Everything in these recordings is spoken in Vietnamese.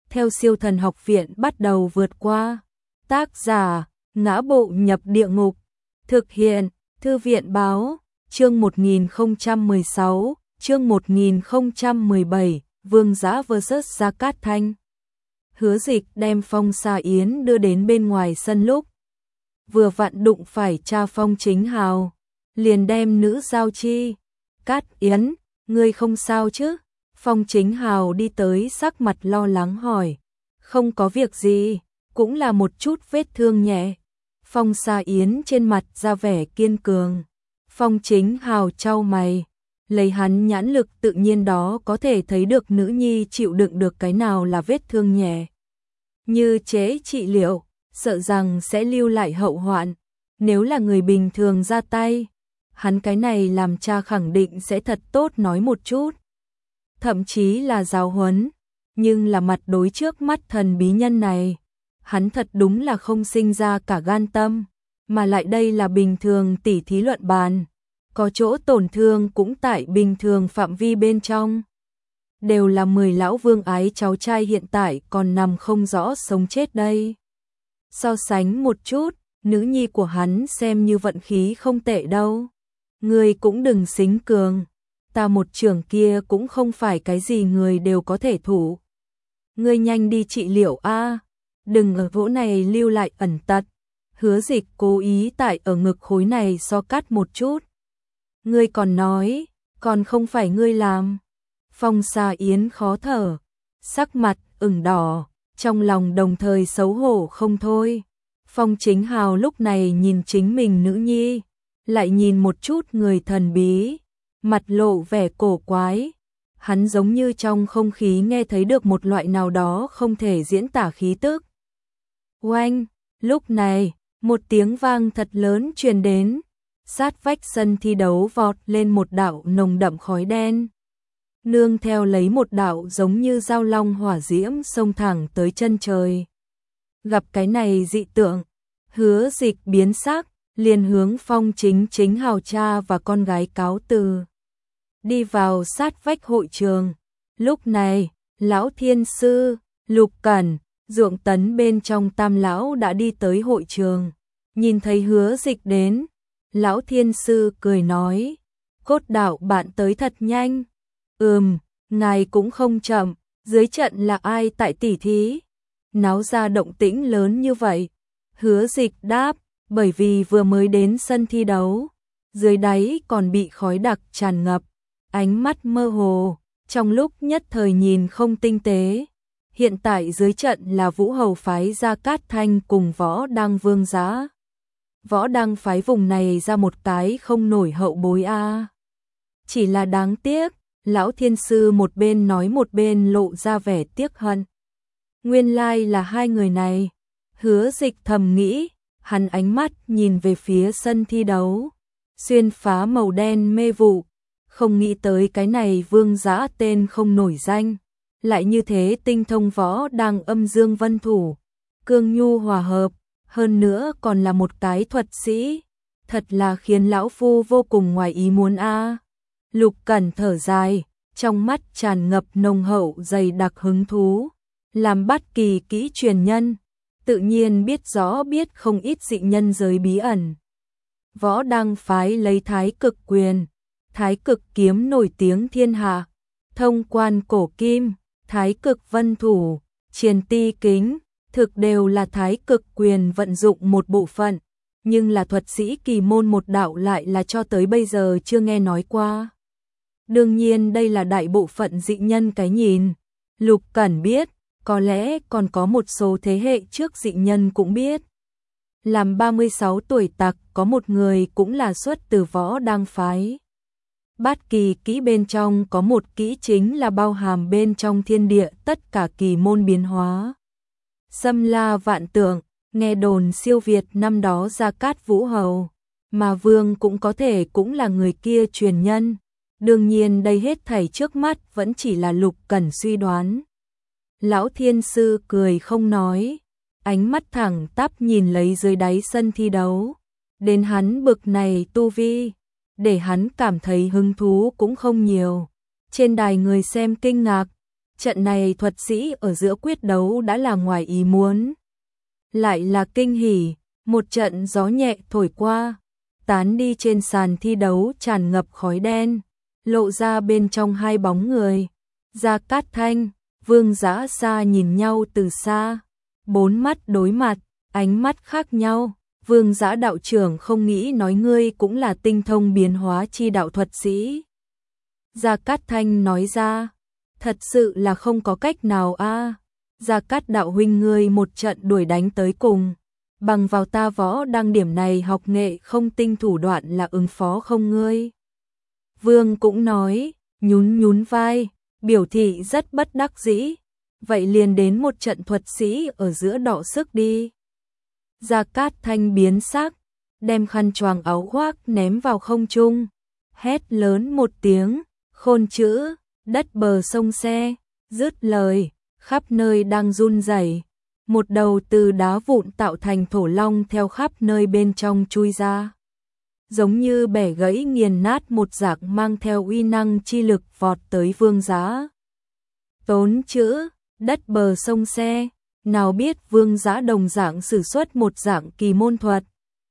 theo Siêu Thần Học Viện bắt đầu vượt qua. Tác giả: Ngã Bộ Nhập Địa Ngục. Thực hiện: Thư viện báo. Chương 1016, chương 1017, Vương Dã vs Gia Cát Thanh. Hứa Dịch đem Phong Sa Yến đưa đến bên ngoài sân lúc vừa vặn đụng phải cha Phong Chính Hào, liền đem nữ giao chi. Cát Yến, ngươi không sao chứ? Phong Chính Hào đi tới sắc mặt lo lắng hỏi. Không có việc gì, cũng là một chút vết thương nhẹ. Phong Sa Yến trên mặt ra vẻ kiên cường. Phong Chính Hào chau mày, lấy hắn nhãn lực tự nhiên đó có thể thấy được nữ nhi chịu đựng được cái nào là vết thương nhẹ. Như chế trị liệu, sợ rằng sẽ lưu lại hậu hoạn. Nếu là người bình thường ra tay, hắn cái này làm cha khẳng định sẽ thật tốt nói một chút. Thậm chí là giáo huấn, nhưng là mặt đối trước mắt thần bí nhân này, hắn thật đúng là không sinh ra cả gan tâm, mà lại đây là bình thường tỉ thí luận bàn, có chỗ tổn thương cũng tại bình thường phạm vi bên trong. Đều là 10 lão vương ái cháu trai hiện tại còn nằm không rõ sống chết đây. So sánh một chút, nữ nhi của hắn xem như vận khí không tệ đâu. Ngươi cũng đừng xính cường, ta một trưởng kia cũng không phải cái gì người đều có thể thủ. Ngươi nhanh đi trị liệu a, đừng ở chỗ này lưu lại ẩn tật. Hứa Dịch cố ý tại ở ngực khối này so cắt một chút. Ngươi còn nói, còn không phải ngươi làm. Phong Sa Yến khó thở, sắc mặt ửng đỏ, trong lòng đồng thời xấu hổ không thôi. Phong Chính Hào lúc này nhìn chính mình nữ nhi, lại nhìn một chút người thần bí, mặt lộ vẻ cổ quái. Hắn giống như trong không khí nghe thấy được một loại nào đó không thể diễn tả khí tức. Oanh, lúc này, một tiếng vang thật lớn truyền đến, sát vách sân thi đấu vọt lên một đạo nồng đậm khói đen. Nương theo lấy một đạo giống như dao long hỏa diễm xông thẳng tới chân trời. Gặp cái này dị tượng, Hứa Dịch biến sắc, liền hướng Phong Chính Hào cha và con gái cáo từ. Đi vào sát vách hội trường. Lúc này, Lão Thiên Sư, Lục Cẩn, Dượng Tấn bên trong Tam lão đã đi tới hội trường. Nhìn thấy Hứa Dịch đến, Lão Thiên Sư cười nói, Cốt đạo bạn tới thật nhanh. Ngài cũng không chậm, dưới trận là ai tại tỉ thí? Náo ra động tĩnh lớn như vậy. Hứa Dịch đáp, bởi vì vừa mới đến sân thi đấu, dưới đáy còn bị khói đặc tràn ngập, ánh mắt mơ hồ, trong lúc nhất thời nhìn không tinh tế. Hiện tại dưới trận là Vũ Hầu phái Gia Cát Thanh cùng Võ Đăng Vương Dã. Võ Đăng phái vùng này ra một cái không nổi hậu bối a. Chỉ là đáng tiếc, Lão Thiên Sư một bên nói một bên lộ ra vẻ tiếc hận. Nguyên lai là hai người này. Hứa Dịch thầm nghĩ, hắn ánh mắt nhìn về phía sân thi đấu, xuyên phá màu đen mê vụ, không nghĩ tới cái này Vương Dã tên không nổi danh, lại như thế tinh thông võ đang âm dương vân thủ, cương nhu hòa hợp, hơn nữa còn là một cái thuật sĩ, thật là khiến lão phu vô cùng ngoài ý muốn a. Lục Cẩn thở dài, trong mắt tràn ngập nồng hậu dày đặc hứng thú, làm bất kỳ kỹ truyền nhân, tự nhiên biết rõ biết không ít dị nhân giới bí ẩn. Võ Đăng phái lấy Thái Cực Quyền, Thái Cực Kiếm nổi tiếng thiên hạ, Thông Quan Cổ Kim, Thái Cực Vân Thủ, Triền Ti Kính, thực đều là Thái Cực Quyền vận dụng một bộ phận, nhưng là thuật sĩ kỳ môn một đạo lại là cho tới bây giờ chưa nghe nói qua. Đương nhiên đây là đại bộ phận dị nhân cái nhìn. Lục Cẩn biết, có lẽ còn có một số thế hệ trước dị nhân cũng biết. Làm 36 tuổi tặc có một người cũng là xuất từ Võ Đăng phái. Bát kỳ kỹ bên trong có một kỹ chính là bao hàm bên trong thiên địa tất cả kỳ môn biến hóa. Xâm la vạn tượng, nghe đồn siêu việt năm đó Gia Cát Vũ Hầu, mà Vương cũng có thể cũng là người kia truyền nhân. Đương nhiên đây hết thảy trước mắt vẫn chỉ là Lục Cẩn suy đoán. Lão Thiên Sư cười không nói, ánh mắt thẳng tắp nhìn lấy dưới đáy sân thi đấu. Đến hắn bực này tu vi, để hắn cảm thấy hứng thú cũng không nhiều. Trên đài người xem kinh ngạc, Trận này thuật sĩ ở giữa quyết đấu đã là ngoài ý muốn. Lại là kinh hỉ, một trận gió nhẹ thổi qua, tán đi trên sàn thi đấu tràn ngập khói đen, lộ ra bên trong hai bóng người. Gia Cát Thanh, Vương Dã xa nhìn nhau từ xa, bốn mắt đối mặt, ánh mắt khác nhau. Vương Dã đạo trưởng không nghĩ nói ngươi cũng là tinh thông biến hóa chi đạo thuật sĩ. Gia Cát Thanh nói ra, thật sự là không có cách nào a. Gia Cát đạo huynh ngươi một trận đuổi đánh tới cùng, bằng vào ta võ đăng điểm này học nghệ không tinh thủ đoạn là ứng phó không ngươi. Vương cũng nói, nhún nhún vai, biểu thị rất bất đắc dĩ, vậy liền đến một trận thuật sĩ ở giữa đọ sức đi. Gia Cát Thanh biến sắc, đem khăn choàng áo khoác ném vào không trung, hét lớn một tiếng, khôn chữ, đất bờ sông xe, dứt lời, khắp nơi đang run rẩy, một đầu từ đá vụn tạo thành thổ long theo khắp nơi bên trong chui ra, giống như bẻ gãy nghiền nát một dạng mang theo uy năng chi lực vọt tới Vương Dã. Tốn chữ, đất bờ sông xe, nào biết Vương Dã đồng dạng sử xuất một dạng kỳ môn thuật.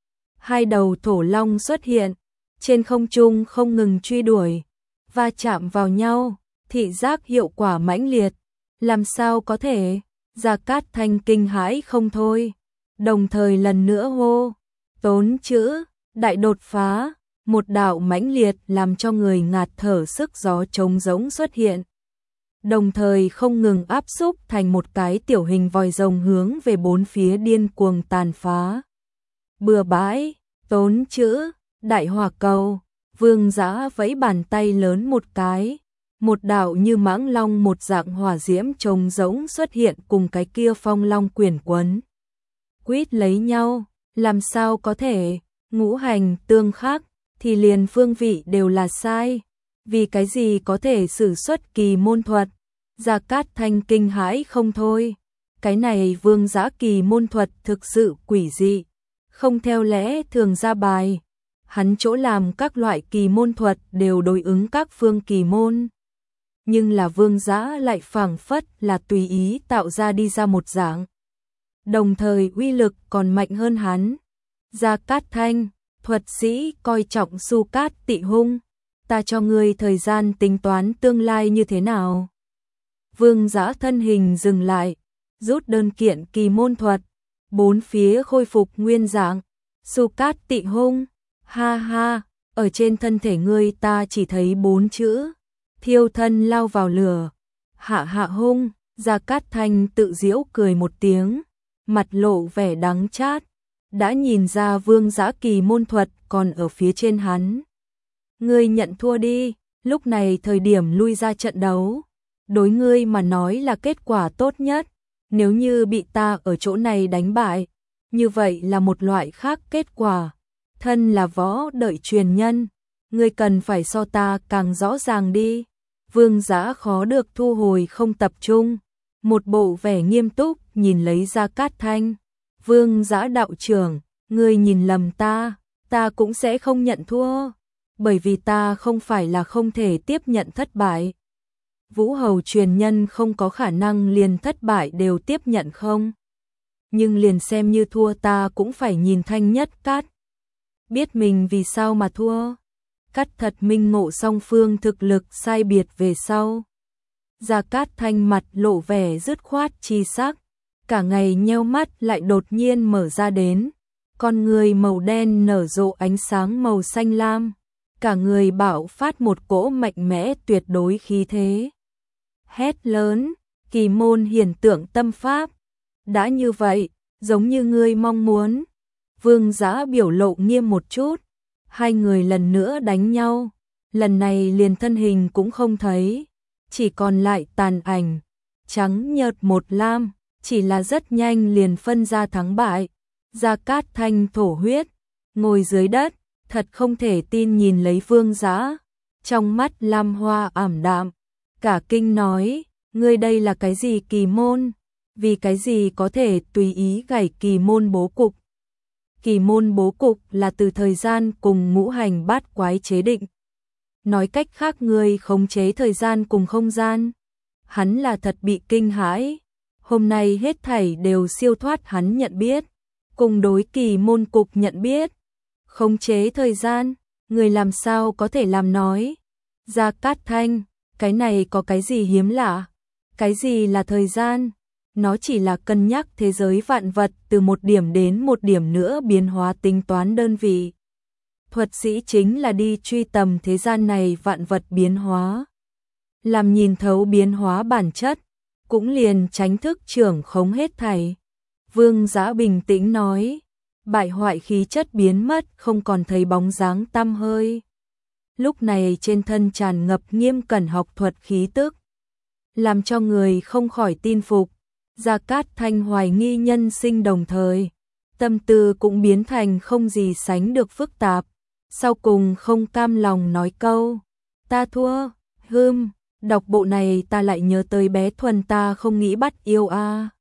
Hai đầu thổ long xuất hiện, trên không trung không ngừng truy đuổi, va chạm vào nhau, thị giác hiệu quả mãnh liệt, làm sao có thể? Gia Cát Thanh kinh hãi không thôi, đồng thời lần nữa hô, tốn chữ, đại đột phá, một đạo mãnh liệt làm cho người ngạt thở sức gió trống rỗng xuất hiện. Đồng thời không ngừng áp xúc thành một cái tiểu hình vòi rồng hướng về bốn phía điên cuồng tàn phá. Bừa bãi, tốn chữ, đại hỏa cầu, Vương Dã vẫy bàn tay lớn một cái, một đạo như mãng long một dạng hỏa diễm trống rỗng xuất hiện cùng cái kia phong long quyển quấn. Quýt lấy nhau, làm sao có thể, ngũ hành tương khắc, thì liền phương vị đều là sai, vì cái gì có thể sử xuất kỳ môn thuật. Gia Cát Thanh kinh hãi không thôi, cái này Vương Dã kỳ môn thuật thực sự quỷ dị, không theo lẽ thường ra bài. Hắn chỗ làm các loại kỳ môn thuật đều đối ứng các phương kỳ môn, nhưng là Vương Dã lại phảng phất là tùy ý tạo ra đi ra một dạng, đồng thời uy lực còn mạnh hơn hắn. Gia Cát Thanh, thuật sĩ coi trọng Su Cát Tị Hung, ta cho ngươi thời gian tính toán tương lai như thế nào. Vương Dã thân hình dừng lại, rút đơn kiện kỳ môn thuật, bốn phía khôi phục nguyên dạng. Su Cát Tị Hung, ha ha, ở trên thân thể ngươi ta chỉ thấy 4 chữ, thiêu thân lao vào lửa. Hạ hạ hung, Gia Cát Thanh tự giễu cười một tiếng, mặt lộ vẻ đắng chát, đã nhìn ra Vương Dã kỳ môn thuật còn ở phía trên hắn. Ngươi nhận thua đi, lúc này thời điểm lui ra trận đấu, đối ngươi mà nói là kết quả tốt nhất, nếu như bị ta ở chỗ này đánh bại, như vậy là một loại khác kết quả. Thân là võ đợi truyền nhân, ngươi cần phải so ta càng rõ ràng đi. Vương Dã khó được thu hồi không tập trung, một bộ vẻ nghiêm túc nhìn lấy Gia Cát Thanh. Vương Dã đạo trưởng, ngươi nhìn lầm ta cũng sẽ không nhận thua, bởi vì ta không phải là không thể tiếp nhận thất bại. Vũ hầu truyền nhân không có khả năng liền thất bại đều tiếp nhận không? Nhưng liền xem như thua ta cũng phải nhìn Thanh Nhất Cát. Biết mình vì sao mà thua. Cát thật minh ngộ song phương thực lực sai biệt về sau. Gia Cát Thanh mặt lộ vẻ dứt khoát chi sắc, cả ngày nheo mắt lại đột nhiên mở ra đến, con người màu đen nở rộ ánh sáng màu xanh lam, cả người bạo phát một cỗ mạnh mẽ tuyệt đối khí thế. Hét lớn, kỳ môn hiển tượng tâm pháp, đã như vậy, giống như ngươi mong muốn. Vương Dã biểu lộ nghiêm một chút, hai người lần nữa đánh nhau, lần này liền thân hình cũng không thấy, chỉ còn lại tàn ảnh, trắng nhợt một lam, chỉ là rất nhanh liền phân ra thắng bại. Gia Cát Thanh thổ huyết, ngồi dưới đất, thật không thể tin nhìn lấy Vương Dã, trong mắt lam hoa ảm đạm, cả kinh nói, ngươi đây là cái gì kỳ môn, vì cái gì có thể tùy ý gảy kỳ môn bố cục. Kỳ môn bố cục là từ thời gian cùng ngũ hành bát quái chế định. Nói cách khác ngươi khống chế thời gian cùng không gian. hắn là thật bị kinh hãi. Hôm nay hết thảy đều siêu thoát hắn nhận biết, cùng đối kỳ môn cục nhận biết. Khống chế thời gian, người làm sao có thể làm nói. Gia Cát Thanh, cái này có cái gì hiếm lạ? Cái gì là thời gian? Nó chỉ là cân nhắc thế giới vạn vật từ một điểm đến một điểm nữa biến hóa tính toán đơn vị. Thuật sĩ chính là đi truy tầm thế gian này vạn vật biến hóa. Làm nhìn thấu biến hóa bản chất, cũng liền tránh thức trưởng khống hết thảy. Vương Dã bình tĩnh nói, bại hoại khí chất biến mất không còn thấy bóng dáng tăm hơi. Lúc này trên thân tràn ngập nghiêm cẩn học thuật khí tức, làm cho người không khỏi tin phục. Gia Cát Thanh hoài nghi nhân sinh đồng thời, tâm tư cũng biến thành không gì sánh được phức tạp. Sau cùng không cam lòng nói câu, ta thua. Đọc bộ này ta lại nhớ tới bé Thuần ta không nghĩ bắt yêu a.